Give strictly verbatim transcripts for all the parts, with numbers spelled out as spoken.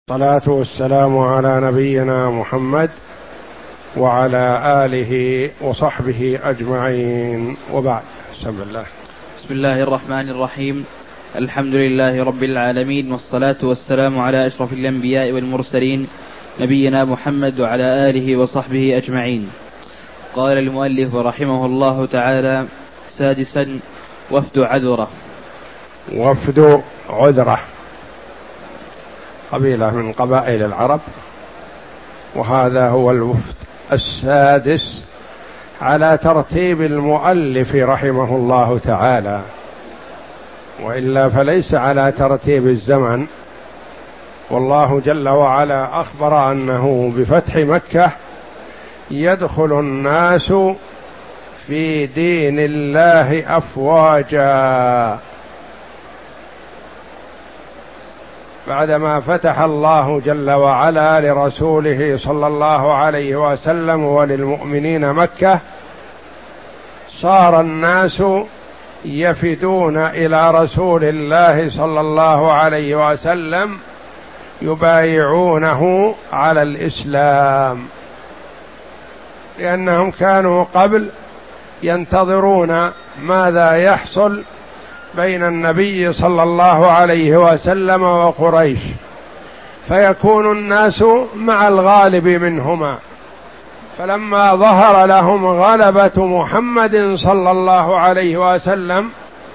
الصلاة والسلام على نبينا محمد وعلى آله وصحبه أجمعين، وبعد. بسم الله بسم الله الرحمن الرحيم. الحمد لله رب العالمين، والصلاة والسلام على أشرف الأنبياء والمرسلين نبينا محمد وعلى آله وصحبه أجمعين. قال المؤلف رحمه الله تعالى: سادسا: وفد عذرة. وفد عذرة قبيلة من قبائل العرب، وهذا هو الوفد السادس على ترتيب المؤلف رحمه الله تعالى، وإلا فليس على ترتيب الزمن. والله جل وعلا أخبر أنه بفتح مكة يدخل الناس في دين الله أفواجا، بعدما فتح الله جل وعلا لرسوله صلى الله عليه وسلم وللمؤمنين مكة، صار الناس يفدون إلى رسول الله صلى الله عليه وسلم يبايعونه على الإسلام، لأنهم كانوا قبل ينتظرون ماذا يحصل بين النبي صلى الله عليه وسلم وقريش، فيكون الناس مع الغالب منهما. فلما ظهر لهم غلبة محمد صلى الله عليه وسلم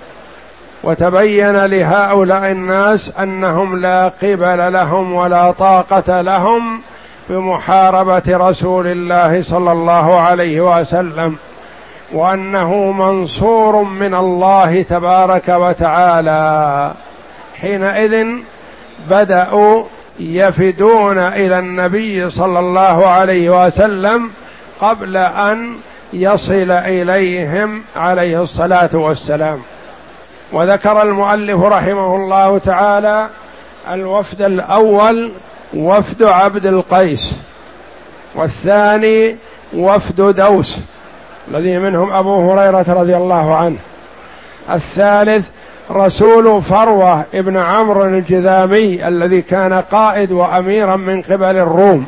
وتبين لهؤلاء الناس أنهم لا قبل لهم ولا طاقة لهم بمحاربة رسول الله صلى الله عليه وسلم، وأنه منصور من الله تبارك وتعالى، حينئذ بدأوا يفدون إلى النبي صلى الله عليه وسلم قبل أن يصل إليهم عليه الصلاة والسلام. وذكر المؤلف رحمه الله تعالى الوفد الأول وفد عبد القيس، والثاني وفد دوس الذي منهم أبو هريرة رضي الله عنه، الثالث رسول فروة ابن عمرو الجذامي الذي كان قائد وأميرا من قبل الروم،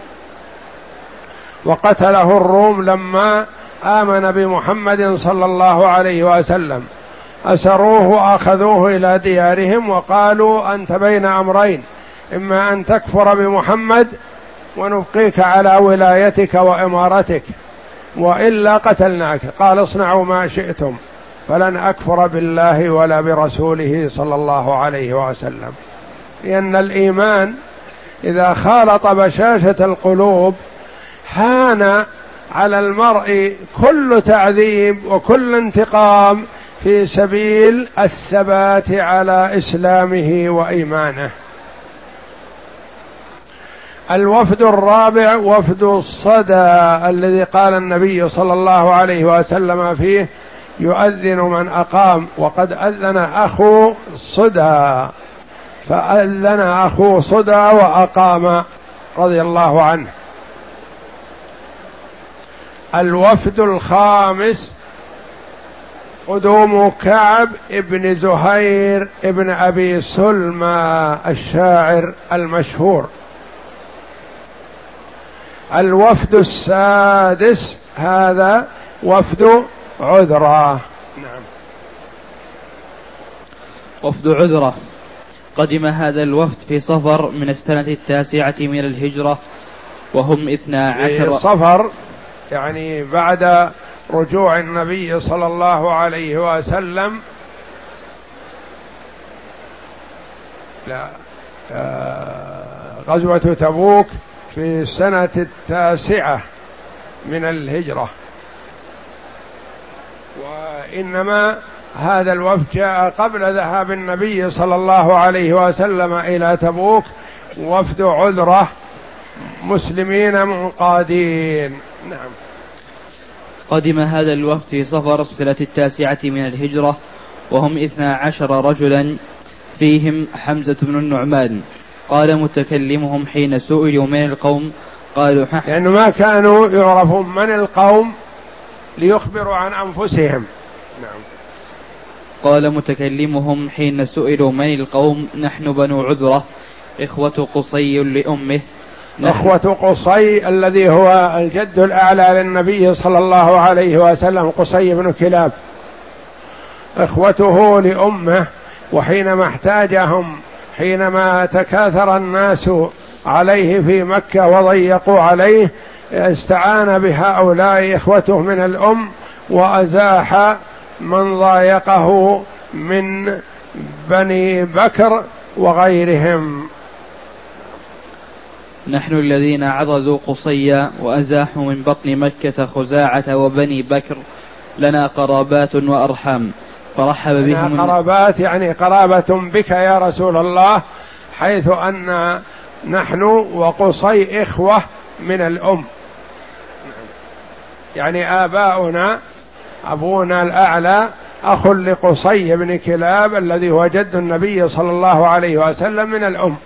وقتله الروم لما آمن بمحمد صلى الله عليه وسلم، أسروه وأخذوه إلى ديارهم وقالوا: أنت بين أمرين، إما أن تكفر بمحمد ونبقيك على ولايتك وإمارتك، وإلا قتلناك. قال: اصنعوا ما شئتم، فلن أكفر بالله ولا برسوله صلى الله عليه وسلم. لأن الإيمان إذا خالط بشاشة القلوب هان على المرء كل تعذيب وكل انتقام في سبيل الثبات على إسلامه وإيمانه. الوفد الرابع وفد الصدى الذي قال النبي صلى الله عليه وسلم فيه: يؤذن من أقام، وقد أذن أخو صدى، فأذن أخو صدى وأقام رضي الله عنه. الوفد الخامس قدوم كعب ابن زهير ابن أبي سلمى الشاعر المشهور. الوفد السادس هذا وفد عذرة. نعم. وفد عذرة قدم هذا الوفد في صفر من السنة التاسعة من الهجرة، وهم اثنا عشر صفر، يعني بعد رجوع النبي صلى الله عليه وسلم لا غزوة تبوك في السنة التاسعة من الهجرة، وإنما هذا الوفد جاء قبل ذهاب النبي صلى الله عليه وسلم إلى تبوك، وفد عذرة مسلمين منقادين. نعم. قدم هذا الوفد في صفر السنة التاسعة من الهجرة، وهم اثنا عشر رجلا، فيهم حمزة بن النعمان. قال متكلمهم حين سئلوا من القوم قالوا: لأنه يعني ما كانوا يعرفون من القوم ليخبروا عن أنفسهم. نعم. قال متكلمهم حين سئلوا من القوم: نحن بنو عذرة، إخوة قصي لأمه. إخوة قصي الذي هو الجد الأعلى للنبي صلى الله عليه وسلم، قصي بن كلاب، إخوته لأمه، وحينما احتاجهم حينما تكاثر الناس عليه في مكة وضيقوا عليه استعان بهؤلاء إخوته من الأم وأزاح من ضايقه من بني بكر وغيرهم. نحن الذين عضدوا قصيا وأزاحوا من بطن مكة خزاعة وبني بكر لنا قرابات وأرحام فرحب بهم. قرابات يعني قرابة بك يا رسول الله، حيث أن نحن وقصي إخوة من الأم، يعني آباؤنا أبونا الأعلى أخ لقصي بن كلاب الذي هو جد النبي صلى الله عليه وسلم من الأم.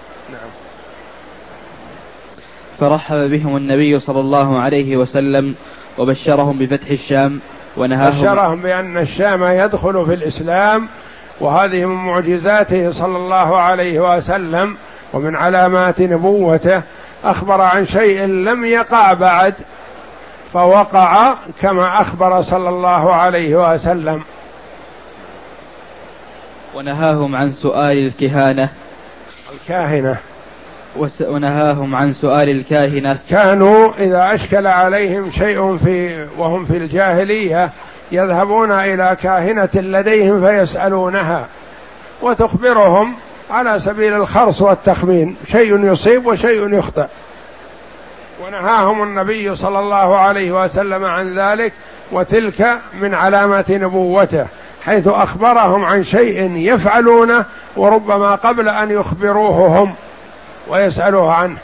فرحب بهم النبي صلى الله عليه وسلم وبشرهم بفتح الشام ونهاهم بشرهم بأن الشام يدخل في الإسلام، وهذه من معجزاته صلى الله عليه وسلم ومن علامات نبوته. أخبر عن شيء لم يقع بعد فوقع كما أخبر صلى الله عليه وسلم. ونهاهم عن سؤال الكهانة الكاهنة ونهاهم عن سؤال الكاهنة. كانوا إذا أشكل عليهم شيء في وهم في الجاهلية يذهبون إلى كاهنة لديهم فيسألونها وتخبرهم على سبيل الخرص والتخمين، شيء يصيب وشيء يخطئ. ونهاهم النبي صلى الله عليه وسلم عن ذلك، وتلك من علامة نبوته، حيث أخبرهم عن شيء يفعلونه وربما قبل أن يخبروه هم ويسألوه عنه.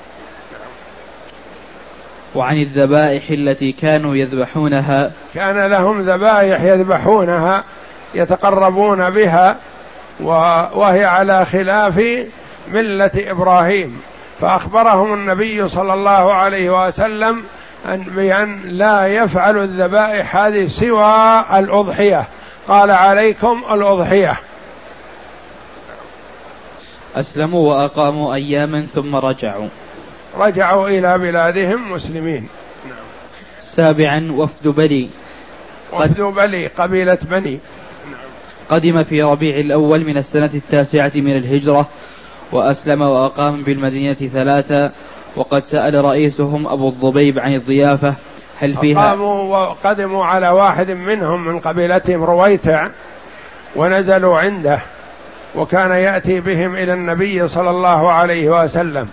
وعن الذبائح التي كانوا يذبحونها. كان لهم ذبائح يذبحونها يتقربون بها، وهي على خلاف ملة إبراهيم، فأخبرهم النبي صلى الله عليه وسلم بأن لا يفعل الذبائح هذه سوى الأضحية، قال عليكم الأضحية. أسلموا وأقاموا أياما ثم رجعوا رجعوا إلى بلادهم مسلمين. سابعا وفد بني. وفد بني قبيلة بني قدم في ربيع الأول من السنة التاسعة من الهجرة، وأسلم وأقام بالمدينة ثلاثة، وقد سأل رئيسهم أبو الضبيب عن الضيافة هل فيها. قاموا وقدموا على واحد منهم من قبيلتهم رويتع ونزلوا عنده، وكان يأتي بهم إلى النبي صلى الله عليه وسلم.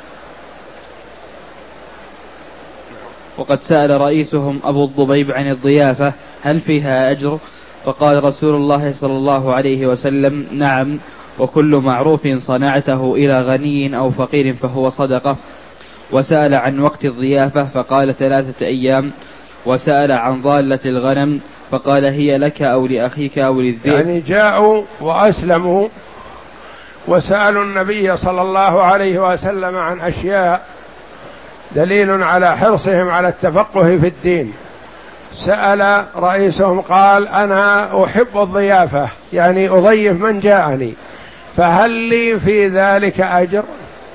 وقد سأل رئيسهم أبو الضبيب عن الضيافة هل فيها أجر، فقال رسول الله صلى الله عليه وسلم نعم، وكل معروف صنعته إلى غني أو فقير فهو صدقة. وسأل عن وقت الضيافة فقال ثلاثة أيام. وسأل عن ضالة الغنم فقال هي لك أو لأخيك أو للذئب. يعني جاءوا وأسلموا وسألوا النبي صلى الله عليه وسلم عن أشياء دليل على حرصهم على التفقه في الدين. سأل رئيسهم قال أنا أحب الضيافة، يعني أضيف من جاءني، فهل لي في ذلك أجر؟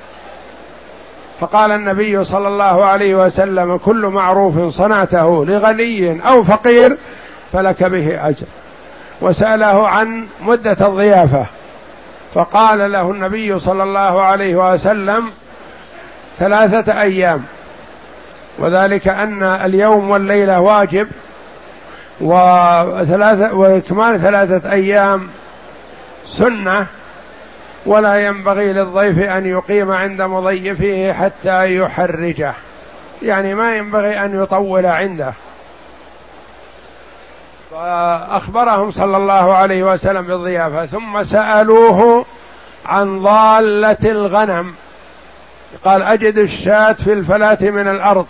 فقال النبي صلى الله عليه وسلم كل معروف صنعته لغني أو فقير فلك به أجر. وسأله عن مدة الضيافة فقال له النبي صلى الله عليه وسلم ثلاثة أيام، وذلك أن اليوم والليلة واجب، وثلاثة وإكمال ثلاثة أيام سنة، ولا ينبغي للضيف أن يقيم عند مضيفه حتى يحرجه، يعني ما ينبغي أن يطول عنده. فأخبرهم صلى الله عليه وسلم بالضيافة، ثم سألوه عن ضالة الغنم، قال أجد الشاة في الفلاة من الأرض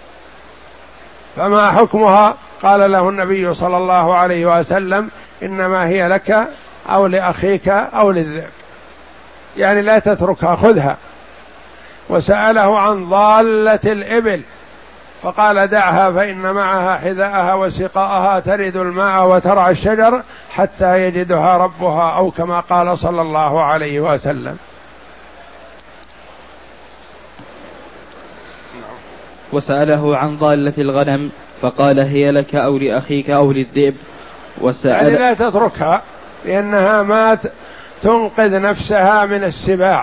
فما حكمها؟ قال له النبي صلى الله عليه وسلم إنما هي لك أو لأخيك أو للذئب، يعني لا تتركها خذها. وسأله عن ضالة الإبل فقال دعها فإن معها حذاءها وسقاءها ترد الماء وترعى الشجر حتى يجدها ربها، أو كما قال صلى الله عليه وسلم. وسأله عن ضالة الغنم فقال هي لك أو لأخيك أو للذئب. وسأل يعني لا تتركها لأنها ما تنقذ نفسها من السباع،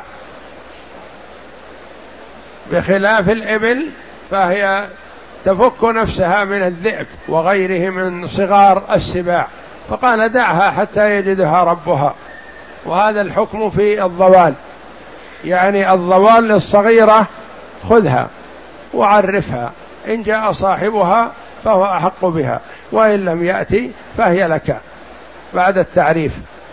بخلاف الإبل فهي تفك نفسها من الذئب وغيره من صغار السباع، فقال دعها حتى يجدها ربها. وهذا الحكم في الضوال، يعني الضوال للصغيرة خذها وعرفها، إن جاء صاحبها فهو أحق بها، وإن لم يأتي فهي لك بعد التعريف.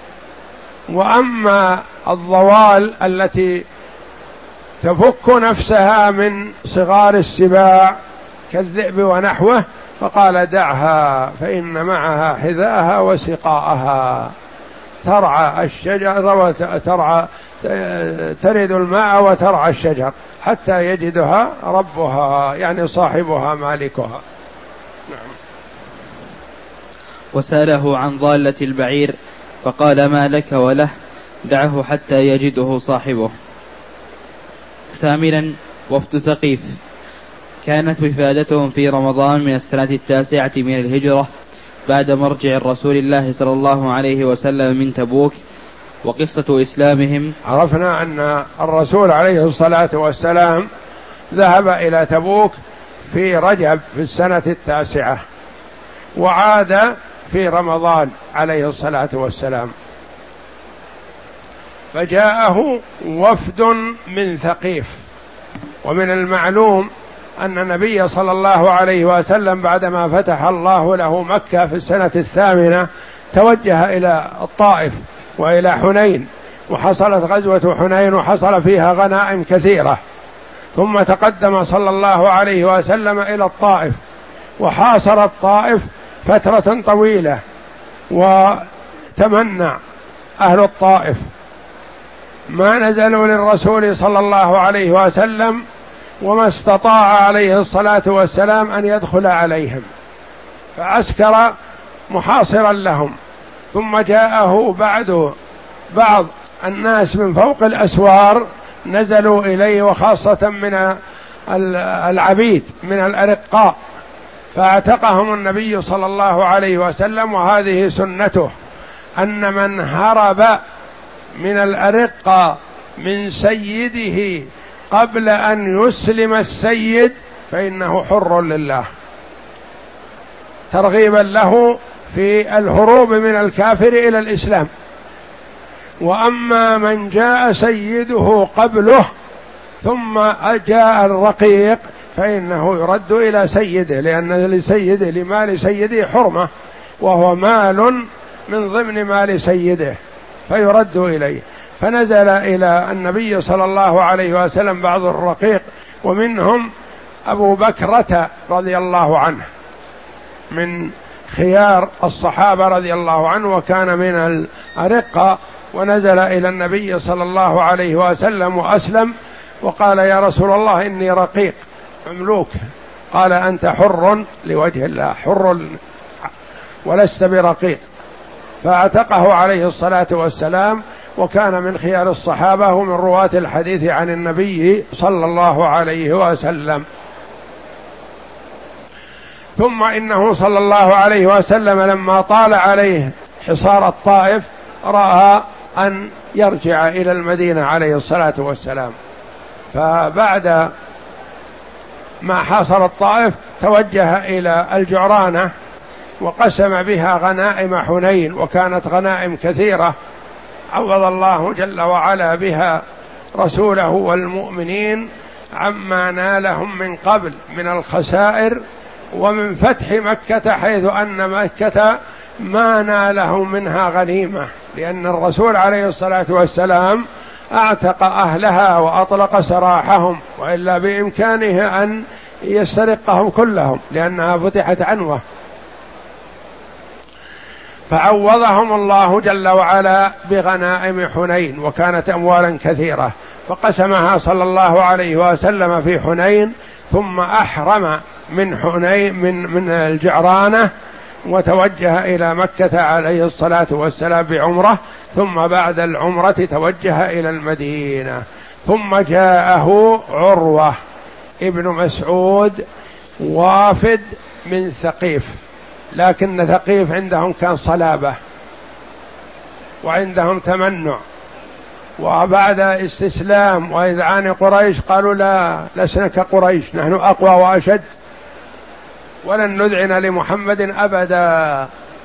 وأما الضوال التي تفك نفسها من صغار السباع كالذئب ونحوه فقال دعها فإن معها حذاءها وسقاءها، ترعى الشجر وترعى ترد الماء وترعى الشجر حتى يجدها ربها، يعني صاحبها مالكها. نعم. وسأله عن ضالة البعير فقال ما لك وله، دعه حتى يجده صاحبه. ثامنا وفد ثقيف، كانت وفادتهم في رمضان من السنة التاسعة من الهجرة بعد مرجع رسول الله صلى الله عليه وسلم من تبوك. وقصة إسلامهم، عرفنا أن الرسول عليه الصلاة والسلام ذهب إلى تبوك في رجب في السنة التاسعة، وعاد في رمضان عليه الصلاة والسلام، فجاءه وفد من ثقيف. ومن المعلوم أن النبي صلى الله عليه وسلم بعدما فتح الله له مكة في السنة الثامنة توجه إلى الطائف وإلى حنين، وحصلت غزوة حنين وحصل فيها غنائم كثيرة، ثم تقدم صلى الله عليه وسلم إلى الطائف وحاصر الطائف فترة طويلة، وتمنع أهل الطائف، ما نزلوا للرسول صلى الله عليه وسلم، وما استطاع عليه الصلاة والسلام أن يدخل عليهم، فعسكر محاصرا لهم. ثم جاءه بعد بعض الناس من فوق الأسوار نزلوا إليه، وخاصة من العبيد من الأرقاء، فاعتقهم النبي صلى الله عليه وسلم. وهذه سنته، أن من هرب من الأرقاء من سيده قبل أن يسلم السيد فإنه حر لله، ترغيبا له في الهروب من الكافر إلى الإسلام. وأما من جاء سيده قبله ثم جاء الرقيق فإنه يرد إلى سيده، لأن لسيده لمال سيده حرمة، وهو مال من ضمن مال سيده، فيرد إليه. فنزل إلى النبي صلى الله عليه وسلم بعض الرقيق، ومنهم أبو بكرة رضي الله عنه من خيار الصحابة رضي الله عنه، وكان من الأرقة، ونزل إلى النبي صلى الله عليه وسلم وأسلم، وقال يا رسول الله إني رقيق مملوك. قال أنت حر لوجه الله، حر ولست برقيق، فاعتقه عليه الصلاة والسلام، وكان من خيار الصحابة ومن رواة الحديث عن النبي صلى الله عليه وسلم. ثم إنه صلى الله عليه وسلم لما طال عليه حصار الطائف رأى أن يرجع إلى المدينة عليه الصلاة والسلام، فبعد ما حاصر الطائف توجه إلى الجعرانة وقسم بها غنائم حنين، وكانت غنائم كثيرة عوض الله جل وعلا بها رسوله والمؤمنين عما نالهم من قبل من الخسائر ومن فتح مكة، حيث أن مكة ما ناله منها غنيمة، لأن الرسول عليه الصلاة والسلام اعتق أهلها وأطلق سراحهم، وإلا بإمكانه أن يسترقهم كلهم لأنها فتحت عنوة. فعوضهم الله جل وعلا بغنائم حنين، وكانت أموالا كثيرة، فقسمها صلى الله عليه وسلم في حنين، ثم أحرم من حنين من من الجعرانة وتوجه إلى مكة عليه الصلاة والسلام بعمرة، ثم بعد العمرة توجه إلى المدينة. ثم جاءه عروة ابن مسعود وافد من ثقيف، لكن ثقيف عندهم كان صلابة وعندهم تمنع، وبعد استسلام وإذعان قريش قالوا لا لسنا كقريش، نحن أقوى وأشد ولن نذعن لمحمد أبدا.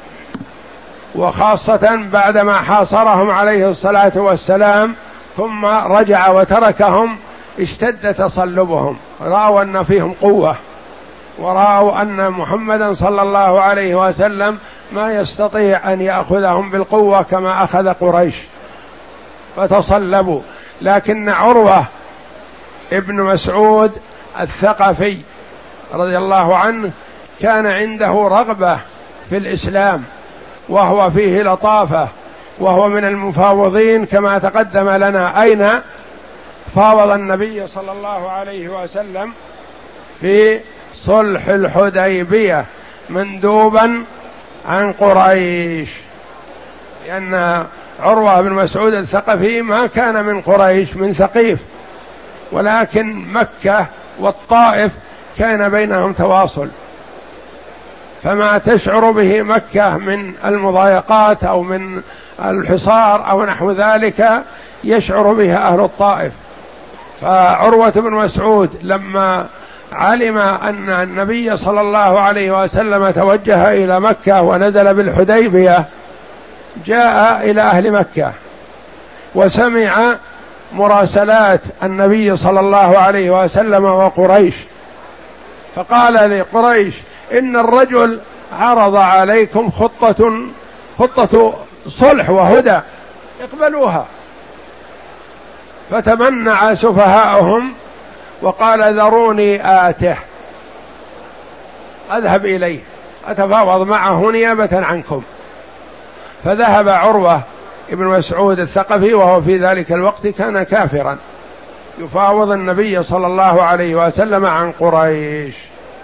وخاصة بعدما حاصرهم عليه الصلاة والسلام ثم رجع وتركهم اشتد تصلبهم، رأوا أن فيهم قوة، ورأوا أن محمدا صلى الله عليه وسلم ما يستطيع أن يأخذهم بالقوة كما أخذ قريش، فتصلبوا. لكن عروة ابن مسعود الثقفي رضي الله عنه كان عنده رغبة في الإسلام، وهو فيه لطافة، وهو من المفاوضين كما تقدم لنا أين فاوض النبي صلى الله عليه وسلم في صلح الحديبية مندوبا عن قريش، لأن عروة بن مسعود الثقفي ما كان من قريش، من ثقيف، ولكن مكة والطائف كان بينهم تواصل، فما تشعر به مكة من المضايقات أو من الحصار أو نحو ذلك يشعر به أهل الطائف. فعروة بن مسعود لما علم أن النبي صلى الله عليه وسلم توجه إلى مكة ونزل بالحديبية جاء إلى أهل مكة وسمع مراسلات النبي صلى الله عليه وسلم وقريش، فقال لقريش إن الرجل عرض عليكم خطة خطة صلح وهدى اقبلوها. فتمنع سفهاؤهم وقال ذروني آته، أذهب إليه أتفاوض معه نيابة عنكم. فذهب عروة ابن مسعود الثقفي وهو في ذلك الوقت كان كافرا يفاوض النبي صلى الله عليه وسلم عن قريش،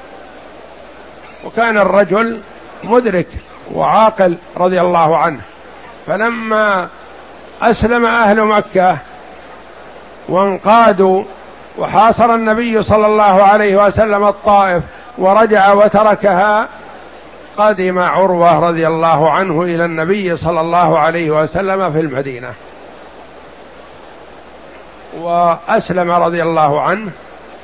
وكان الرجل مدرك وعاقل رضي الله عنه. فلما أسلم أهل مكة وانقادوا وحاصر النبي صلى الله عليه وسلم الطائف ورجع وتركها، قدم عروة رضي الله عنه إلى النبي صلى الله عليه وسلم في المدينة وأسلم رضي الله عنه،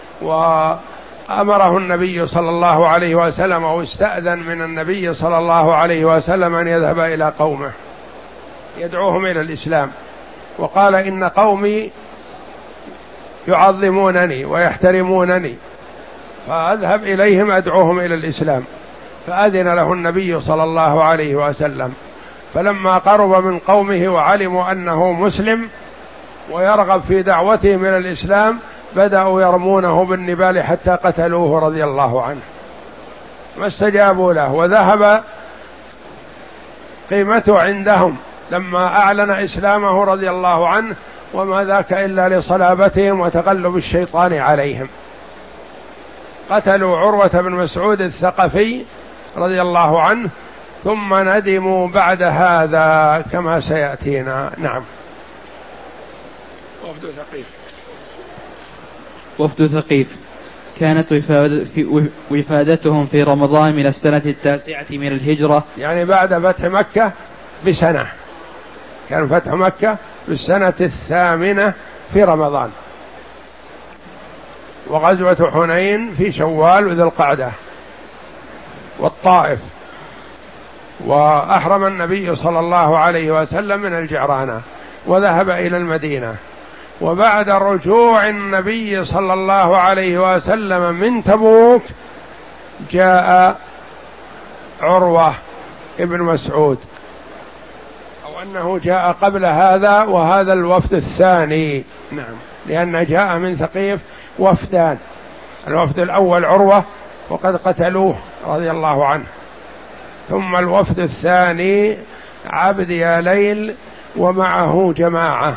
وأمره النبي صلى الله عليه وسلم أو استأذن من النبي صلى الله عليه وسلم أن يذهب إلى قومه يدعوهم إلى الإسلام، وقال إن قومي يعظمونني ويحترمونني فأذهب إليهم أدعوهم إلى الإسلام. فأذن له النبي صلى الله عليه وسلم. فلما قرب من قومه وعلموا أنه مسلم ويرغب في دعوتهم إلى الإسلام بدأوا يرمونه بالنبال حتى قتلوه رضي الله عنه، ما استجابوا له، وذهب قيمته عندهم لما أعلن إسلامه رضي الله عنه، وما ذاك إلا لصلابتهم وتغلب الشيطان عليهم. قتلوا عروة بن مسعود الثقفي رضي الله عنه، ثم ندموا بعد هذا كما سيأتينا. نعم. وفد ثقيف وفد ثقيف كانت وفادتهم في رمضان من السنة التاسعة من الهجرة، يعني بعد فتح مكة بسنة، كان فتح مكة بالسنة الثامنة في رمضان، وغزوة حنين في شوال وذي القعدة والطائف، وأحرم النبي صلى الله عليه وسلم من الجعرانة وذهب إلى المدينة. وبعد رجوع النبي صلى الله عليه وسلم من تبوك جاء عروة ابن مسعود، أو أنه جاء قبل هذا وهذا الوفد الثاني. نعم، لأن جاء من ثقيف وفدان، الوفد الأول عروة وقد قتلوه رضي الله عنه، ثم الوفد الثاني عبد يا ليل ومعه جماعة.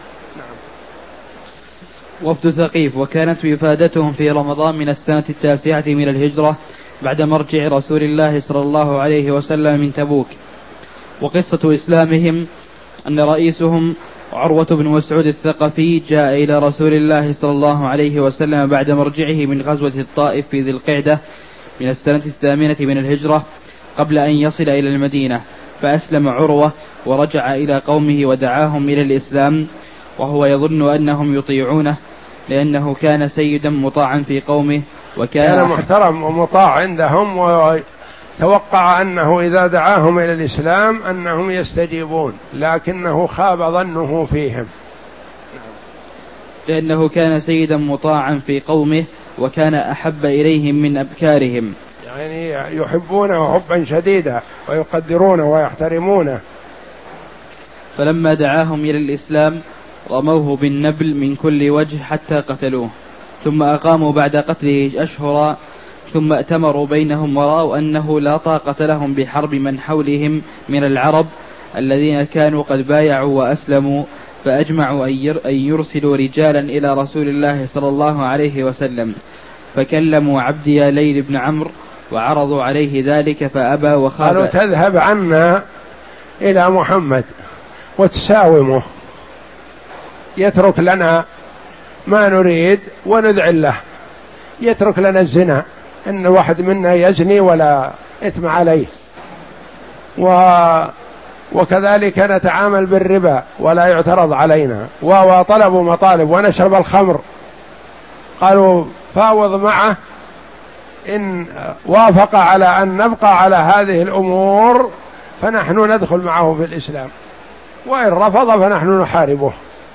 وفد ثقيف وكانت وفادتهم في رمضان من السنة التاسعة من الهجرة بعد مرجع رسول الله صلى الله عليه وسلم من تبوك. وقصة إسلامهم أن رئيسهم عروة بن مسعود الثقفي جاء إلى رسول الله صلى الله عليه وسلم بعد مرجعه من غزوة الطائف في ذي القعدة من السنة الثامنة من الهجرة قبل أن يصل إلى المدينة، فأسلم عروة ورجع إلى قومه ودعاهم إلى الإسلام وهو يظن أنهم يطيعونه لأنه كان سيدا مطاعا في قومه وكان كان محترم ومطاع عندهم، وتوقع أنه إذا دعاهم إلى الإسلام أنهم يستجيبون، لكنه خاب ظنه فيهم لأنه كان سيدا مطاعا في قومه وكان أحب إليهم من أبكارهم، يعني يحبونه حبا شديدا ويقدرونه ويحترمونه. فلما دعاهم إلى الإسلام رموه بالنبل من كل وجه حتى قتلوه، ثم أقاموا بعد قتله أشهرا، ثم ائتمروا بينهم ورأوا أنه لا طاقة لهم بحرب من حولهم من العرب الذين كانوا قد بايعوا وأسلموا، فأجمعوا أن يرسلوا رجالا إلى رسول الله صلى الله عليه وسلم، فكلموا عبد يا ليل بن عمرو وعرضوا عليه ذلك فأبى وخاف. قالوا تذهب عنا إلى محمد وتساومه، يترك لنا ما نريد ونذعن له، يترك لنا الزنا، إن واحد منا يزني ولا إثم عليه، و وكذلك نتعامل بالربا ولا يعترض علينا، وطلبوا مطالب ونشرب الخمر. قالوا فاوض معه، إن وافق على أن نبقى على هذه الأمور فنحن ندخل معه في الإسلام، وإن رفض فنحن نحاربه.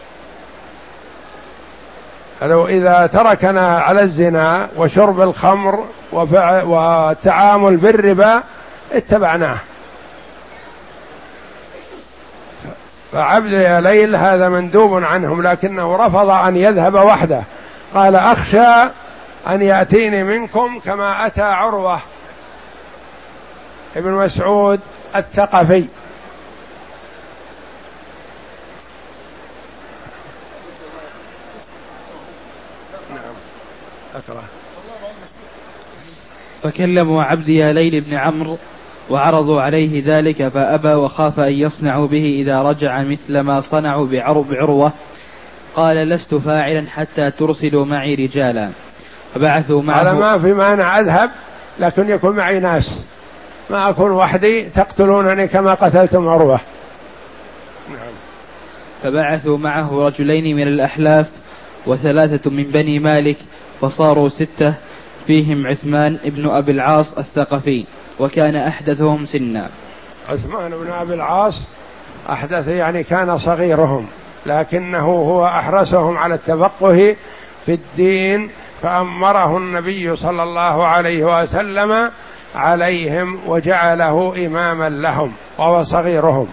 لو إذا تركنا على الزنا وشرب الخمر والتعامل بالربا اتبعناه. فعبد يا ليل هذا مندوب عنهم، لكنه رفض أن يذهب وحده، قال أخشى أن يأتيني منكم كما أتى عروة ابن مسعود الثقفي. فكلموا عبد يا ليل بن عمرو وعرضوا عليه ذلك فأبى وخاف أن يصنعوا به إذا رجع مثل ما صنعوا بعروة، قال لست فاعلا حتى ترسلوا معي رجالا، فبعثوا معه. قال ما في مانع أذهب، لكن يكون معي ناس، ما أكون وحدي تقتلونني كما قتلتم عروة. فبعثوا معه رجلين من الأحلاف وثلاثة من بني مالك، فصاروا ستة، فيهم عثمان ابن أبي العاص الثقفي وكان أحدثهم سنا. عثمان بن أبي العاص أحدث يعني كان صغيرهم، لكنه هو أحرسهم على التفقه في الدين، فأمره النبي صلى الله عليه وسلم عليهم وجعله إماما لهم وهو صغيرهم.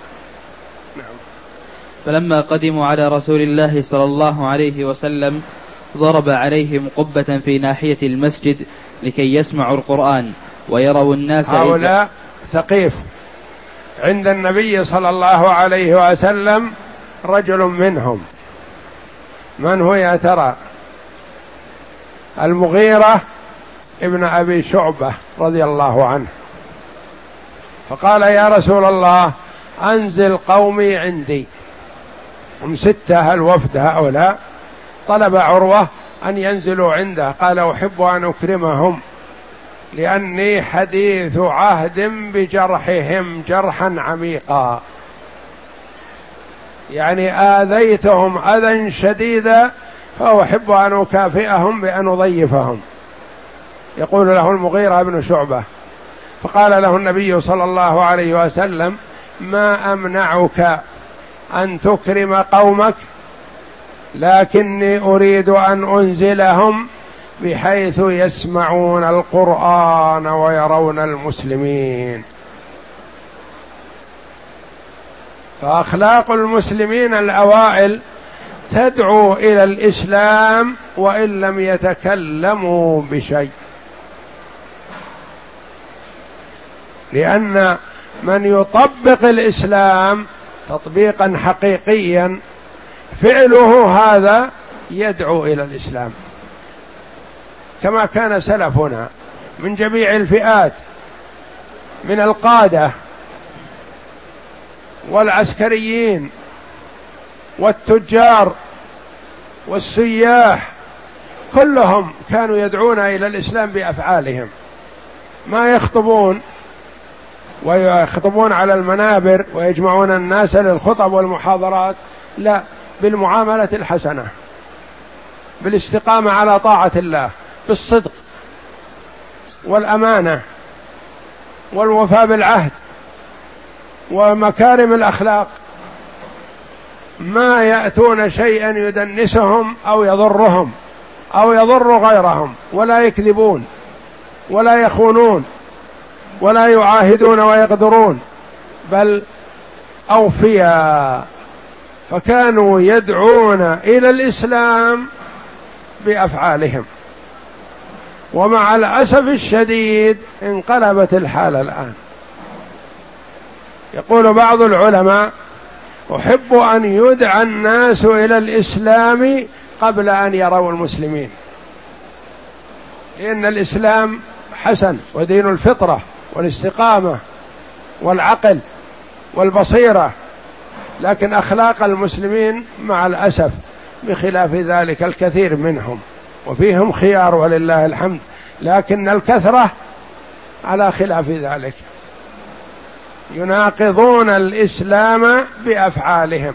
فلما قدموا على رسول الله صلى الله عليه وسلم ضرب عليهم قبة في ناحية المسجد لكي يسمعوا القرآن ويروا الناس. هؤلاء ثقيف عند النبي صلى الله عليه وسلم رجل منهم، من هو يا ترى؟ المغيرة ابن أبي شعبة رضي الله عنه، فقال يا رسول الله أنزل قومي عندي، هم ستة الوفد هؤلاء، طلب عروة أن ينزلوا عنده، قال أحب أن أكرمهم لأني حديث عهد بجرحهم جرحا عميقا، يعني آذيتهم أذى شديدا فأحب أن أكافئهم بأن أضيفهم. يقول له المغيرة بن شعبة، فقال له النبي صلى الله عليه وسلم ما أمنعك أن تكرم قومك، لكني أريد أن أنزلهم بحيث يسمعون القرآن ويرون المسلمين. فأخلاق المسلمين الأوائل تدعو إلى الإسلام وإن لم يتكلموا بشيء، لأن من يطبق الإسلام تطبيقا حقيقيا فعله هذا يدعو إلى الإسلام، كما كان سلفنا من جميع الفئات، من القادة والعسكريين والتجار والسياح كلهم كانوا يدعون إلى الإسلام بأفعالهم، ما يخطبون ويخطبون على المنابر ويجمعون الناس للخطب والمحاضرات، لا، بالمعاملة الحسنة، بالاستقامة على طاعة الله، بالصدق والأمانة والوفاء بالعهد ومكارم الأخلاق، ما يأتون شيئا يدنسهم أو يضرهم أو يضر غيرهم، ولا يكذبون ولا يخونون ولا يعاهدون ويغدرون، بل أوفياء. فكانوا يدعون إلى الإسلام بأفعالهم. ومع الأسف الشديد انقلبت الحالة الآن. يقول بعض العلماء: أحب أن يدعى الناس إلى الإسلام قبل أن يروا المسلمين، لأن الإسلام حسن ودين الفطرة والاستقامة والعقل والبصيرة، لكن أخلاق المسلمين مع الأسف بخلاف ذلك الكثير منهم، وفيهم خيار ولله الحمد، لكن الكثرة على خلاف ذلك، يناقضون الإسلام بأفعالهم.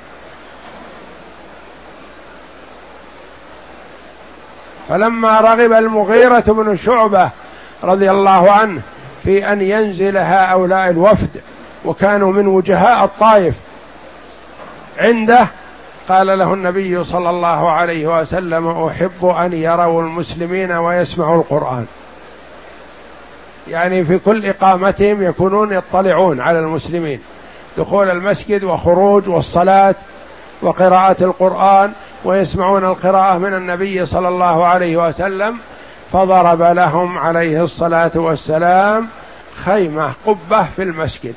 فلما رغب المغيرة بن شعبة رضي الله عنه في أن ينزل هؤلاء الوفد، وكانوا من وجهاء الطائف عنده، قال له النبي صلى الله عليه وسلم: أحب أن يروا المسلمين ويسمعوا القرآن، يعني في كل إقامتهم يكونون يطلعون على المسلمين، دخول المسجد وخروج والصلاة وقراءة القرآن، ويسمعون القراءة من النبي صلى الله عليه وسلم. فضرب لهم عليه الصلاة والسلام خيمة قبة في المسجد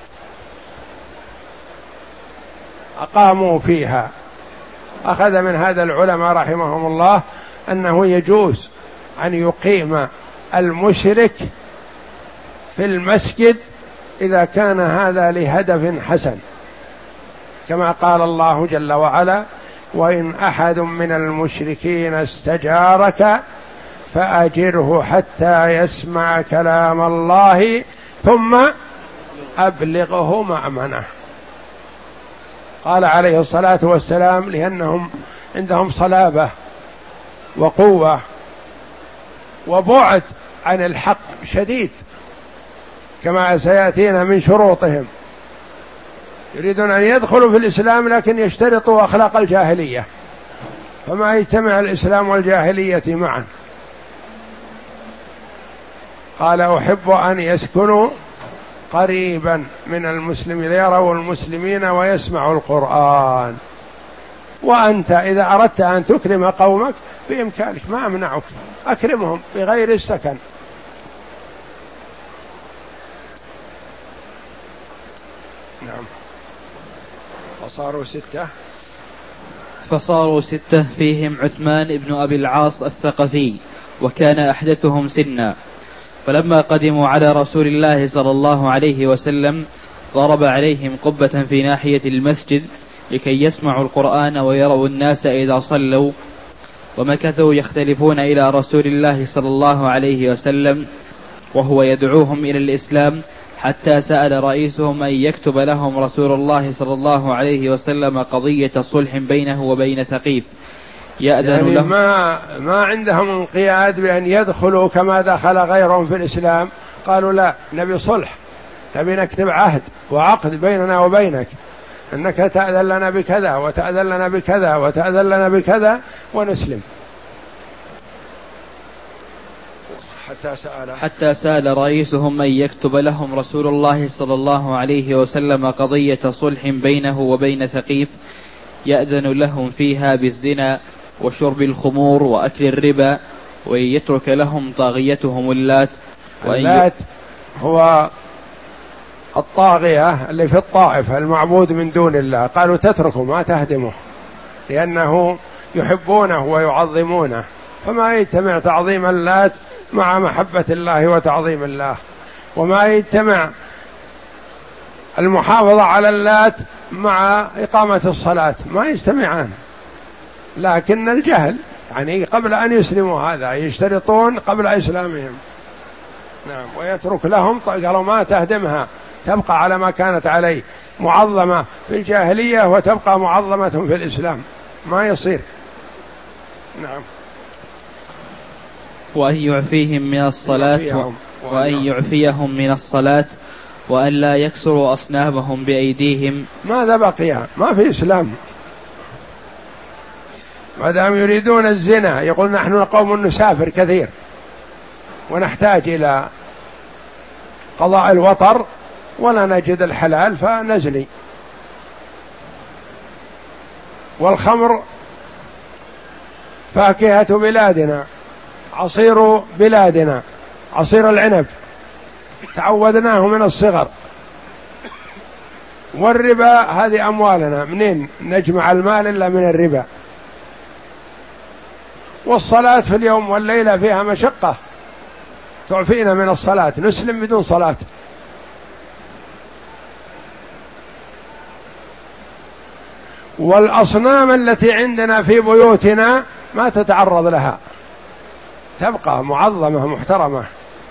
أقاموا فيها. أخذ من هذا العلماء رحمهم الله أنه يجوز أن يقيم المشرك في المسجد إذا كان هذا لهدف حسن، كما قال الله جل وعلا: وإن أحد من المشركين استجارك فأجره حتى يسمع كلام الله ثم أبلغه مأمنه. قال عليه الصلاة والسلام لأنهم عندهم صلابة وقوة وبعد عن الحق شديد، كما سيأتينا من شروطهم، يريدون أن يدخلوا في الإسلام لكن يشترطوا أخلاق الجاهلية، فما يجتمع الإسلام والجاهلية معا. قال: أحب أن يسكنوا قريبا من المسلمين، يروا المسلمين ويسمعوا القرآن. وأنت إذا أردت أن تكرم قومك بإمكانك، ما أمنعك، أكرمهم بغير السكن. نعم. فصاروا ستة فصاروا ستة فيهم عثمان بن أبي العاص الثقفي، وكان أحدثهم سنا. فلما قدموا على رسول الله صلى الله عليه وسلم ضرب عليهم قبة في ناحية المسجد لكي يسمعوا القرآن ويروا الناس إذا صلوا، ومكثوا يختلفون إلى رسول الله صلى الله عليه وسلم وهو يدعوهم إلى الإسلام، حتى سأل رئيسهم أن يكتب لهم رسول الله صلى الله عليه وسلم قضية صلح بينه وبين ثقيف يأذن يعني لهم. ما, ما عندهم انقياد بأن يدخلوا كما دخل غيرهم في الإسلام، قالوا: لا، نبي صلح، نبي نكتب عهد وعقد بيننا وبينك، أنك تأذن لنا بكذا وتأذن لنا بكذا وتأذن لنا بكذا ونسلم. حتى سأل حتى سأل رئيسهم أن يكتب لهم رسول الله صلى الله عليه وسلم قضية صلح بينه وبين ثقيف يأذن لهم فيها بالزنا وشرب الخمور وأكل الربا، ويترك لهم طاغيتهم اللات. اللات هو الطاغية اللي في الطائف المعبود من دون الله، قالوا تتركه ما تهدمه، لأنه يحبونه ويعظمونه، فما يجتمع تعظيم اللات مع محبة الله وتعظيم الله، وما يجتمع المحافظة على اللات مع إقامة الصلاة ما يجتمعان، لكن الجهل يعني قبل أن يسلموا هذا يشترطون قبل إسلامهم. نعم. ويترك لهم، قالوا ما تهدمها تبقى على ما كانت عليه، معظمة في الجاهلية وتبقى معظمة في الإسلام، ما يصير. نعم. وأن يعفيهم من الصلاة وأن يعفيهم من الصلاة وأن لا يكسروا أصنامهم بأيديهم. ماذا بقي؟ ما في إسلام ما دام يريدون الزنا. يقول نحن قوم نسافر كثير ونحتاج إلى قضاء الوطر ولا نجد الحلال فنزني. والخمر فاكهة بلادنا، عصير بلادنا، عصير العنب تعودناه من الصغر. والربا هذه أموالنا، منين نجمع المال إلا من الربا. والصلاة في اليوم والليلة فيها مشقة، تعفينا من الصلاة، نسلم بدون صلاة. والأصنام التي عندنا في بيوتنا ما تتعرض لها، تبقى معظمة محترمة.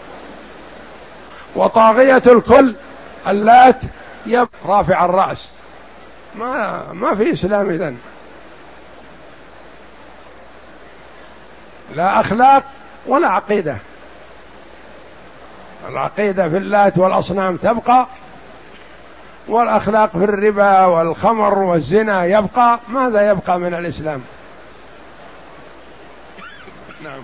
وطاغية الكل اللات يبقى رافع الرأس، ما ما في إسلام إذن، لا أخلاق ولا عقيدة. العقيدة في اللات والأصنام تبقى، والأخلاق في الربا والخمر والزنا يبقى. ماذا يبقى من الإسلام؟ نعم.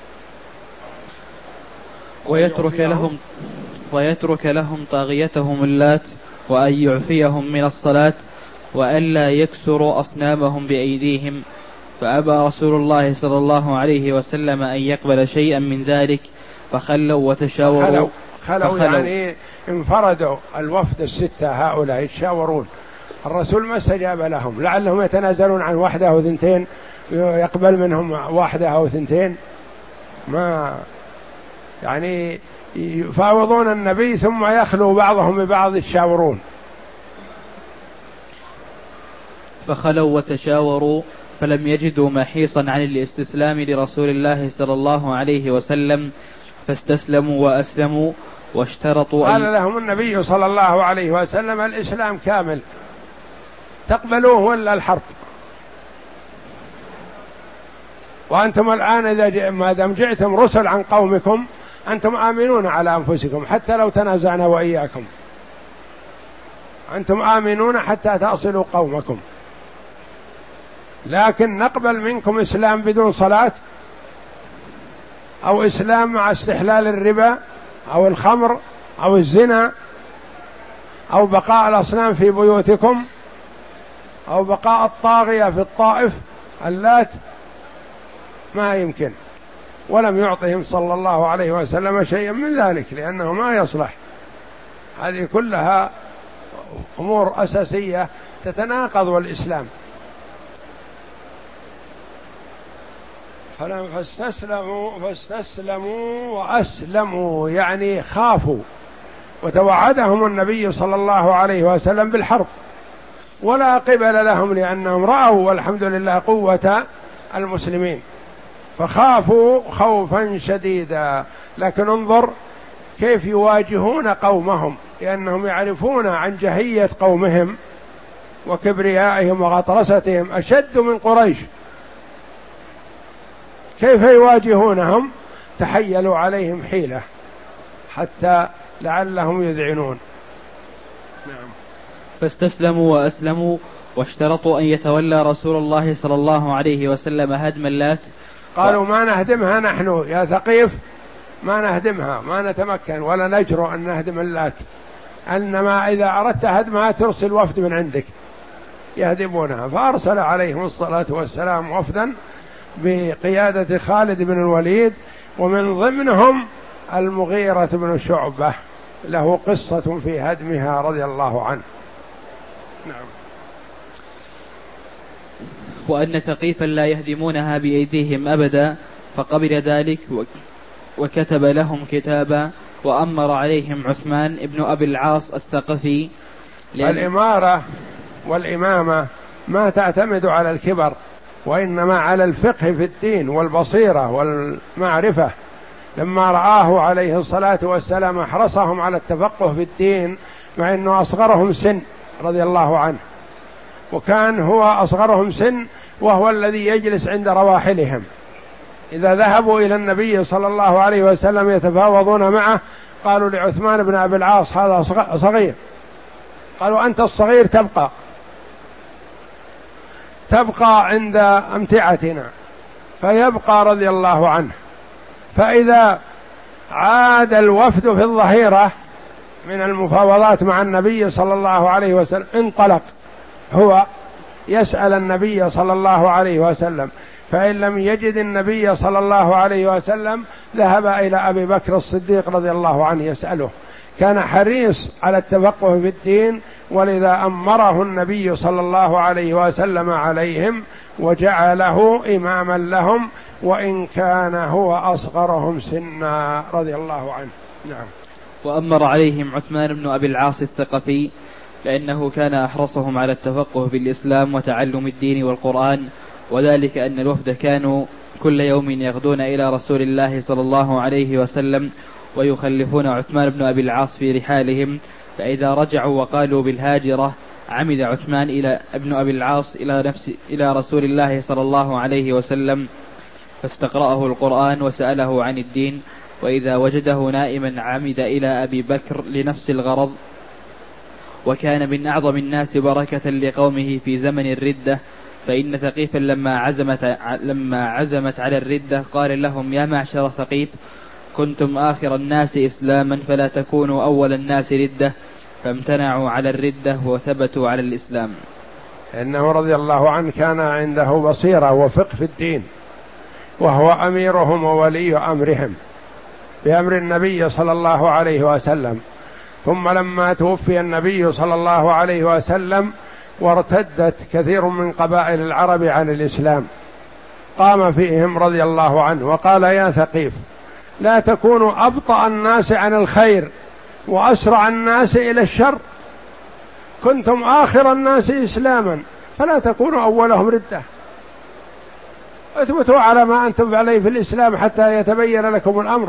ويترك لهم ويترك لهم طاغيتهم اللات وأن يعفيهم من الصلاة وألا يكسروا أصنامهم بأيديهم. فأبى رسول الله صلى الله عليه وسلم أن يقبل شيئا من ذلك، فخلوا وتشاوروا. خلوا, خلوا, خلوا يعني انفردوا الوفد الستة هؤلاء يتشاورون، الرسول ما استجاب لهم، لعلهم يتنازلون عن واحدة أو ثنتين، يقبل منهم واحدة أو ثنتين، ما يعني يفاوضون النبي ثم يخلو بعضهم ببعض يتشاورون. فخلوا وتشاوروا فلم يجدوا محيصا عن الاستسلام لرسول الله صلى الله عليه وسلم، فاستسلموا وأسلموا واشترطوا. قال لهم النبي صلى الله عليه وسلم الإسلام كامل، تقبلوه ولا الحرب؟ وأنتم الآن إذا ما دام جئتم رسل عن قومكم أنتم آمنون على أنفسكم حتى لو تنازعنا وإياكم، أنتم آمنون حتى تصلوا قومكم، لكن نقبل منكم إسلام بدون صلاة، أو إسلام مع استحلال الربا أو الخمر أو الزنا، أو بقاء الأصنام في بيوتكم، أو بقاء الطاغية في الطائف اللات، ما يمكن. ولم يعطهم صلى الله عليه وسلم شيئا من ذلك لأنه ما يصلح. هذه كلها أمور أساسية تتناقض والإسلام. فاستسلموا فاستسلموا وأسلموا يعني خافوا، وتوعدهم النبي صلى الله عليه وسلم بالحرب، ولا قبل لهم لأنهم رأوا والحمد لله قوة المسلمين، فخافوا خوفا شديدا. لكن انظر كيف يواجهون قومهم، لأنهم يعرفون عن جهية قومهم وكبريائهم وغطرستهم أشد من قريش. كيف يواجهونهم؟ تحيلوا عليهم حيلة حتى لعلهم يذعنون. نعم. فاستسلموا وأسلموا واشترطوا أن يتولى رسول الله صلى الله عليه وسلم هدم اللات. قالوا ما نهدمها نحن يا ثقيف، ما نهدمها، ما نتمكن ولا نجرؤ أن نهدم اللات، إنما إذا أردت هدمها ترسل وفد من عندك يهدمونها. فأرسل عليهم الصلاة والسلام وفدا بقيادة خالد بن الوليد، ومن ضمنهم المغيرة بن شعبة له قصة في هدمها رضي الله عنه. نعم. وأن ثقيفا لا يهدمونها بأيديهم أبدا، فقبل ذلك وكتب لهم كتابا، وأمر عليهم عثمان ابن أبي العاص الثقفي. الإمارة والإمامة ما تعتمد على الكبر، وإنما على الفقه في الدين والبصيرة والمعرفة. لما رآه عليه الصلاة والسلام أحرصهم على التفقه في الدين مع أنه أصغرهم سن رضي الله عنه، وكان هو أصغرهم سن وهو الذي يجلس عند رواحلهم. إذا ذهبوا إلى النبي صلى الله عليه وسلم يتفاوضون معه قالوا لعثمان بن أبي العاص هذا صغير، قالوا أنت الصغير تبقى تبقى عند أمتعتنا، فيبقى رضي الله عنه. فإذا عاد الوفد في الظهيرة من المفاوضات مع النبي صلى الله عليه وسلم انطلق هو يسأل النبي صلى الله عليه وسلم، فإن لم يجد النبي صلى الله عليه وسلم ذهب إلى أبي بكر الصديق رضي الله عنه يسأله. كان حريص على التفقه في الدين، ولذا أمره النبي صلى الله عليه وسلم عليهم وجعله إماما لهم، وإن كان هو أصغرهم سنا رضي الله عنه. نعم. وأمر عليهم عثمان بن أبي العاص الثقفي لأنه كان أحرصهم على التفقه في الإسلام وتعلم الدين والقرآن، وذلك أن الوفد كانوا كل يوم يغدون إلى رسول الله صلى الله عليه وسلم ويخلفون عثمان بن أبي العاص في رحالهم، فإذا رجعوا وقالوا بالهاجرة عمد عثمان إلى ابن أبي العاص إلى, نفس إلى رسول الله صلى الله عليه وسلم فاستقرأه القرآن وسأله عن الدين، وإذا وجده نائما عمد إلى أبي بكر لنفس الغرض. وكان من أعظم الناس بركة لقومه في زمن الردة، فإن ثقيفا لما عزمت, لما عزمت على الردة قال لهم يا معشر ثقيف كنتم آخر الناس إسلاما فلا تكونوا أول الناس ردة، فامتنعوا على الردة وثبتوا على الإسلام. إنه رضي الله عنه كان عنده بصيرة وفقه في الدين، وهو أميرهم وولي أمرهم بأمر النبي صلى الله عليه وسلم. ثم لما توفي النبي صلى الله عليه وسلم وارتدت كثير من قبائل العرب عن الإسلام قام فيهم رضي الله عنه وقال يا ثقيف لا تكونوا أبطأ الناس عن الخير وأسرع الناس إلى الشر، كنتم آخر الناس إسلاما فلا تكونوا أولهم ردة، اثبتوا على ما أنتم عليه في الإسلام حتى يتبين لكم الأمر.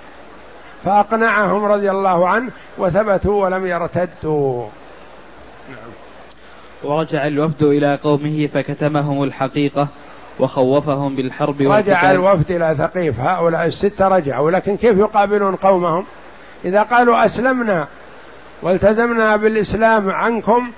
فأقنعهم رضي الله عنه وثبتوا ولم يرتدوا. نعم. ورجع الوفد إلى قومه فكتمهم الحقيقة وخوفهم بالحرب والقتال. رجع الوفد إلى ثقيف، هؤلاء الستة رجعوا، لكن كيف يقابلون قومهم إذا قالوا أسلمنا والتزمنا بالإسلام عنكم؟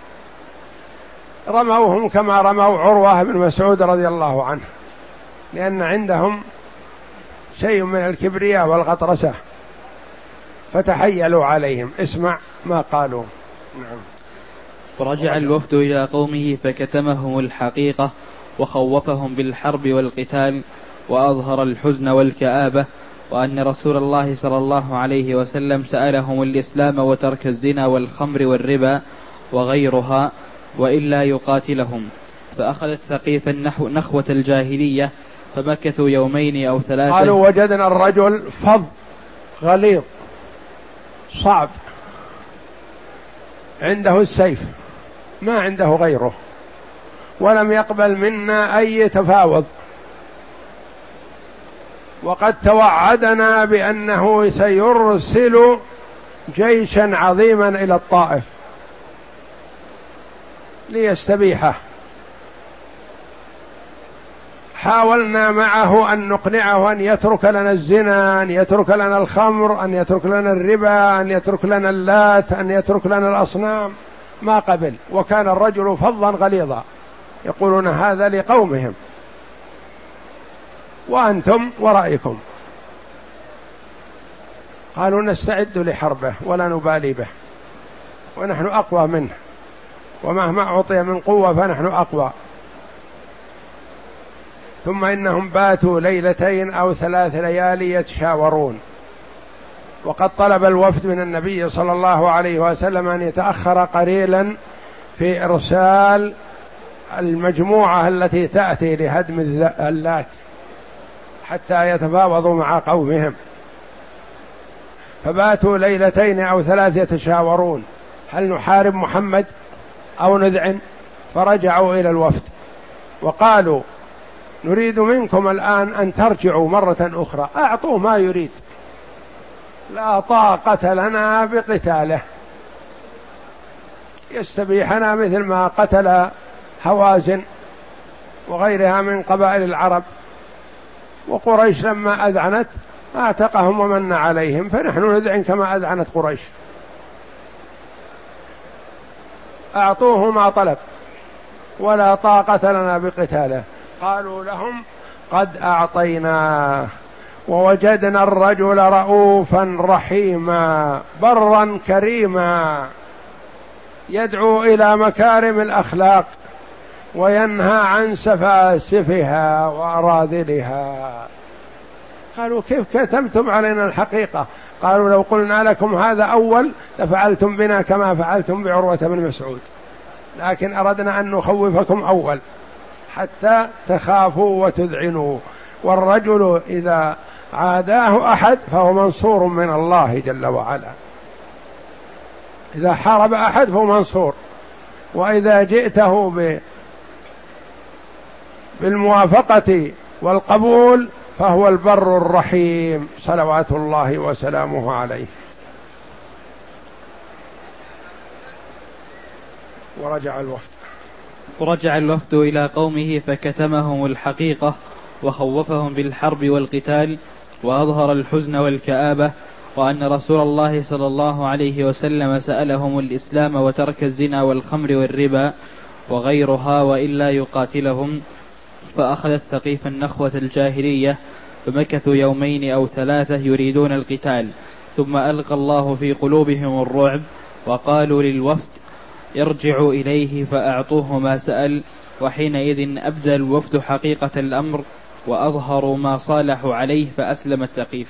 رموهم كما رموا عروة بن مسعود رضي الله عنه، لأن عندهم شيء من الكبرياء والغطرسة فتحيلوا عليهم. اسمع ما قالوا. نعم. ورجع الوفد إلى قومه فكتمهم الحقيقة وخوفهم بالحرب والقتال، وأظهر الحزن والكآبة، وأن رسول الله صلى الله عليه وسلم سألهم الإسلام وترك الزنا والخمر والربا وغيرها وإلا يقاتلهم. فأخذت ثقيفا نحو نخوة الجاهلية فمكثوا يومين أو ثلاثة. قالوا وجدنا الرجل فظ غليظ صعب، عنده السيف ما عنده غيره، ولم يقبل منا أي تفاوض، وقد توعدنا بأنه سيرسل جيشا عظيما إلى الطائف ليستبيحه. حاولنا معه أن نقنعه أن يترك لنا الزنا، أن يترك لنا الخمر، أن يترك لنا الربا، أن يترك لنا اللات، أن يترك لنا الأصنام، ما قبل. وكان الرجل فظا غليظا، يقولون هذا لقومهم وأنتم ورأيكم. قالوا نستعد لحربه ولا نبالي به، ونحن أقوى منه، ومهما أعطي من قوة فنحن أقوى. ثم إنهم باتوا ليلتين أو ثلاث ليالي يتشاورون، وقد طلب الوفد من النبي صلى الله عليه وسلم أن يتأخر قليلا في إرسال المجموعة التي تأتي لهدم اللات حتى يتفاوضوا مع قومهم. فباتوا ليلتين أو ثلاث يتشاورون، هل نحارب محمد أو نذعن؟ فرجعوا إلى الوفد وقالوا نريد منكم الآن أن ترجعوا مرة أخرى، أعطوه ما يريد، لا طاقة لنا بقتاله، يستبيحنا مثل ما قتل هوازن وغيرها من قبائل العرب، وقريش لما أذعنت أعتقهم ومن عليهم، فنحن نذعن كما أذعنت قريش، أعطوه ما طلب ولا طاقة لنا بقتاله. قالوا لهم قد أعطيناه ووجدنا الرجل رؤوفا رحيما برا كريما يدعو إلى مكارم الأخلاق وينهى عن سفاسفها وأراذلها. قالوا كيف كتمتم علينا الحقيقة؟ قالوا لو قلنا لكم هذا أول لفعلتم بنا كما فعلتم بعروة بن مسعود، لكن أردنا أن نخوفكم أول حتى تخافوا وتذعنوا، والرجل إذا عاداه أحد فهو منصور من الله جل وعلا، إذا حارب أحد فهو منصور، وإذا جئته بالموافقة والقبول فهو البر الرحيم صلوات الله وسلامه عليه. ورجع الوفد ورجع الوفد إلى قومه فكتمهم الحقيقة وخوفهم بالحرب والقتال وأظهر الحزن والكآبة، وأن رسول الله صلى الله عليه وسلم سألهم الإسلام وترك الزنا والخمر والربا وغيرها وإلا يقاتلهم، فأخذت ثقيف النخوة الجاهلية فمكثوا يومين أو ثلاثة يريدون القتال، ثم ألقى الله في قلوبهم الرعب وقالوا للوفد يرجعوا إليه فأعطوه ما سأل، وحينئذ أبدى الوفد حقيقة الأمر وأظهروا ما صالحوا عليه فأسلم الثقيف.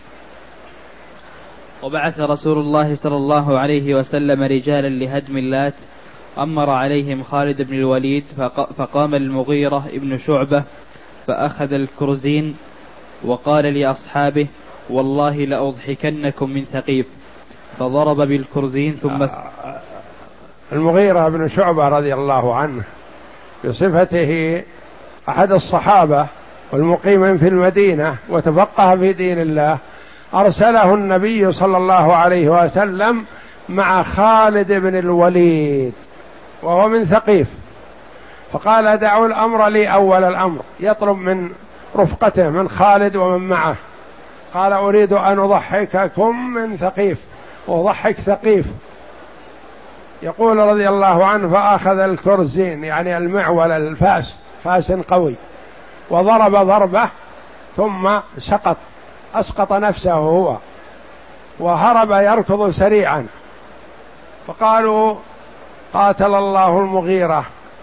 وبعث رسول الله صلى الله عليه وسلم رجالا لهدم اللات، أمر عليهم خالد بن الوليد فقام المغيرة ابن شعبة فأخذ الكرزين وقال لأصحابه والله لأضحكنكم من ثقيف، فضرب بالكرزين ثم المغيرة بن شعبة رضي الله عنه بصفته أحد الصحابة والمقيم في المدينة وتفقه في دين الله، أرسله النبي صلى الله عليه وسلم مع خالد بن الوليد وهو من ثقيف، فقال دعوا الأمر لي أول الأمر، يطلب من رفقته من خالد ومن معه، قال أريد أن أضحككم من ثقيف وأضحك ثقيف. يقول رضي الله عنه فأخذ الكرزين يعني المعول الفاس، فاس قوي، وضرب ضربة ثم سقط، أسقط نفسه هو وهرب يركض سريعا، فقالوا قاتل الله المغيرة،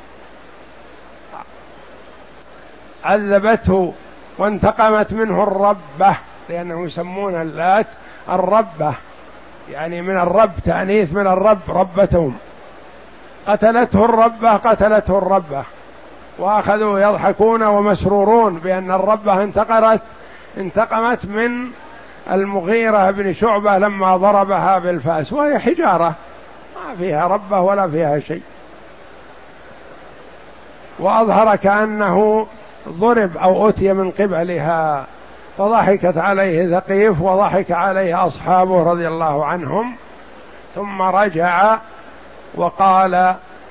عذبته وانتقمت منه الربة، لأنهم يسمون اللات الربة يعني من الرب، تأنيث من الرب، ربتهم، قتلته الربة قتلته الربة، وأخذوا يضحكون ومسرورون بأن الربة انتقرت انتقمت من المغيرة بن شعبة لما ضربها بالفاس، وهي حجارة ما فيها ربة ولا فيها شيء، وأظهر كأنه ضرب أو أتي من قبلها، فضحكت عليه ثقيف وضحك عليه أصحابه رضي الله عنهم، ثم رجع وقال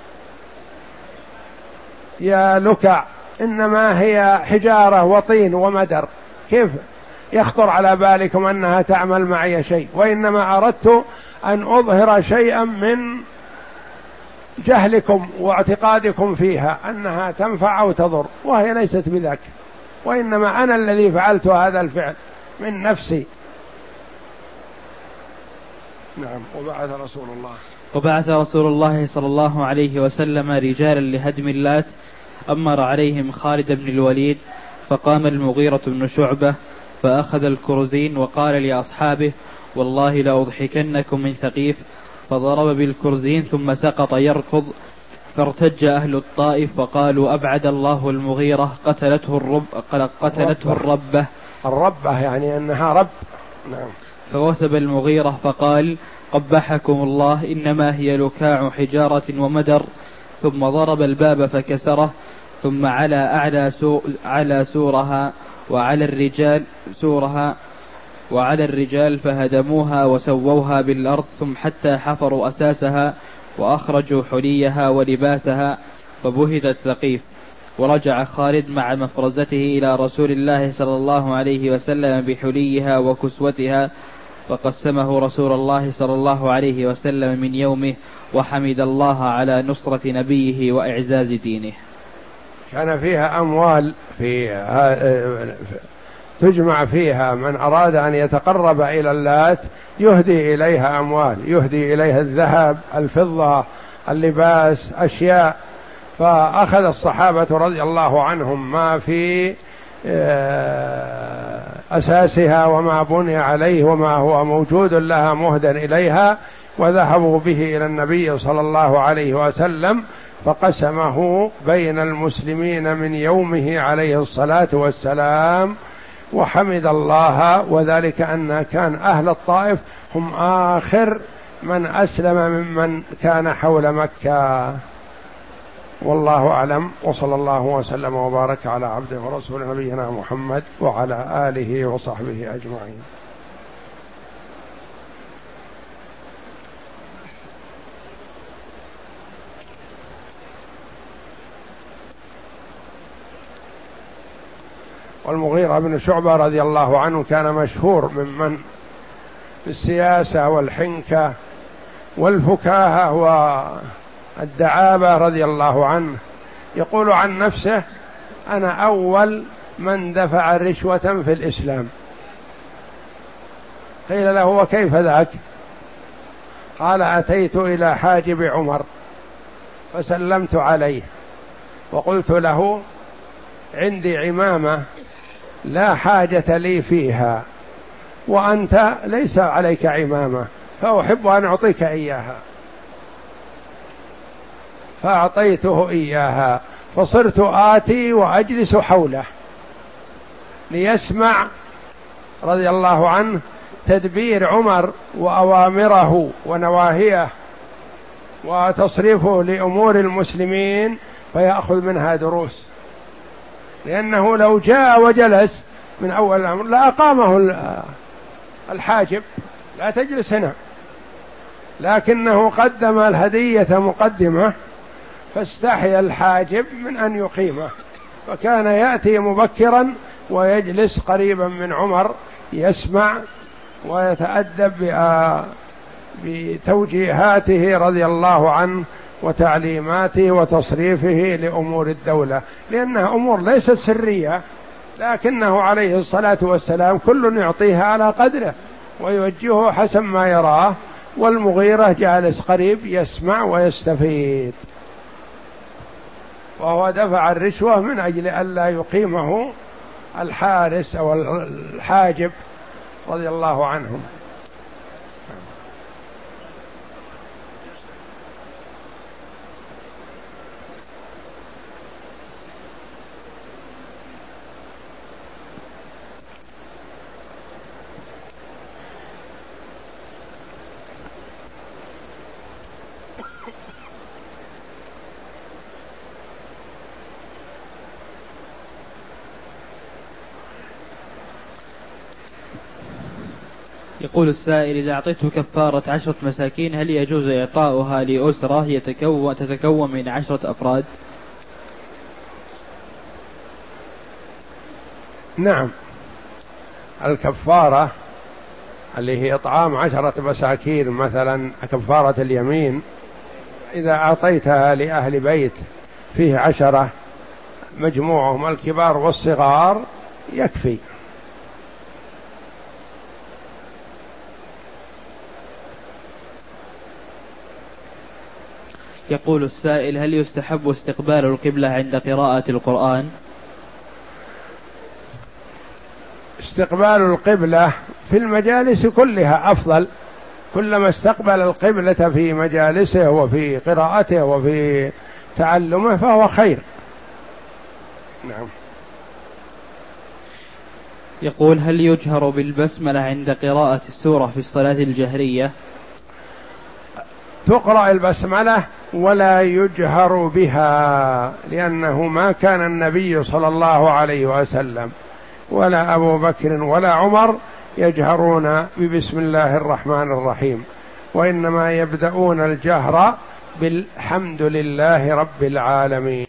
يا لكع إنما هي حجارة وطين ومدر، كيف يخطر على بالكم أنها تعمل معي شيء، وإنما أردت أن أظهر شيئا من جهلكم واعتقادكم فيها أنها تنفع أو تضر، وهي ليست بذاك، وإنما أنا الذي فعلت هذا الفعل من نفسي. نعم. وبعث رسول الله وبعث رسول الله صلى الله عليه وسلم رجالا لهدم اللات، أمر عليهم خالد بن الوليد فقام المغيرة بن شعبة فأخذ الكرزين وقال لأصحابه والله لأضحكنكم من ثقيف، فضرب بالكرزين ثم سقط يركض، فارتج أهل الطائف وقالوا أبعد الله المغيرة قتلته الرب قتلته الربة الربة يعني أنها رب. نعم. فوثب المغيرة فقال قبحكم الله إنما هي لكاع حجارة ومدر، ثم ضرب الباب فكسره، ثم على أعلى سو على سورها وعلى الرجال سورها وعلى الرجال فهدموها وسووها بالأرض، ثم حتى حفروا أساسها وأخرجوا حليها ولباسها، فبهتت ثقيف. ورجع خالد مع مفرزته إلى رسول الله صلى الله عليه وسلم بحليها وكسوتها، فقسمه رسول الله صلى الله عليه وسلم من يومه، وحمد الله على نصرة نبيه وإعزاز دينه. كان فيها أموال في تجمع فيها، من أراد أن يتقرب إلى اللات يهدي إليها أموال، يهدي إليها الذهب، الفضة، اللباس، أشياء. فأخذ الصحابة رضي الله عنهم ما في أساسها وما بني عليه وما هو موجود لها مهدا إليها، وذهبوا به إلى النبي صلى الله عليه وسلم، فقسمه بين المسلمين من يومه عليه الصلاة والسلام، وحمد الله. وذلك أن كان أهل الطائف هم آخر من أسلم ممن كان حول مكة. والله أعلم، وصلى الله وسلم وبارك على عبده ورسوله نبينا محمد وعلى آله وصحبه أجمعين. والمغيرة بن شعبة رضي الله عنه كان مشهور ممن في السياسة والحنكة والفكاهة والدعابة رضي الله عنه، يقول عن نفسه: أنا أول من دفع رشوة في الإسلام. قيل له: وكيف ذاك؟ قال: أتيت إلى حاجب عمر فسلمت عليه وقلت له: عندي عمامة لا حاجة لي فيها، وأنت ليس عليك عمامة، فأحب أن أعطيك إياها، فأعطيته إياها، فصرت آتي وأجلس حوله ليسمع رضي الله عنه تدبير عمر وأوامره ونواهيه وتصريفه لأمور المسلمين، فيأخذ منها دروس، لأنه لو جاء وجلس من أول الأمر لأقامه الحاجب: لا تجلس هنا، لكنه قدم الهدية مقدمة، فاستحيا الحاجب من أن يقيمه، فكان يأتي مبكرا ويجلس قريبا من عمر يسمع ويتأدب بتوجيهاته رضي الله عنه وتعليماته وتصريفه لأمور الدولة، لأنها أمور ليست سرية، لكنه عليه الصلاة والسلام كل يعطيها على قدره ويوجهه حسب ما يراه، والمغيرة جالس قريب يسمع ويستفيد، وهو دفع الرشوة من أجل ألا يقيمه الحارس أو الحاجب رضي الله عنهم. يقول السائل: إذا أعطيته كفارة عشرة مساكين هل يجوز إعطاؤها لأسرة يتكون تتكون من عشرة أفراد؟ نعم، الكفارة اللي هي إطعام عشرة مساكين مثلا كفارة اليمين، إذا أعطيتها لأهل بيت فيه عشرة مجموعهم الكبار والصغار يكفي. يقول السائل: هل يستحب استقبال القبلة عند قراءة القرآن؟ استقبال القبلة في المجالس كلها أفضل، كلما استقبل القبلة في مجالسه وفي قراءته وفي تعلمه فهو خير. نعم. يقول: هل يجهر بالبسملة عند قراءة السورة في الصلاة الجهرية؟ تقرأ البسملة ولا يجهر بها، لأنه ما كان النبي صلى الله عليه وسلم ولا أبو بكر ولا عمر يجهرون ببسم الله الرحمن الرحيم، وإنما يبدأون الجهر بالحمد لله رب العالمين.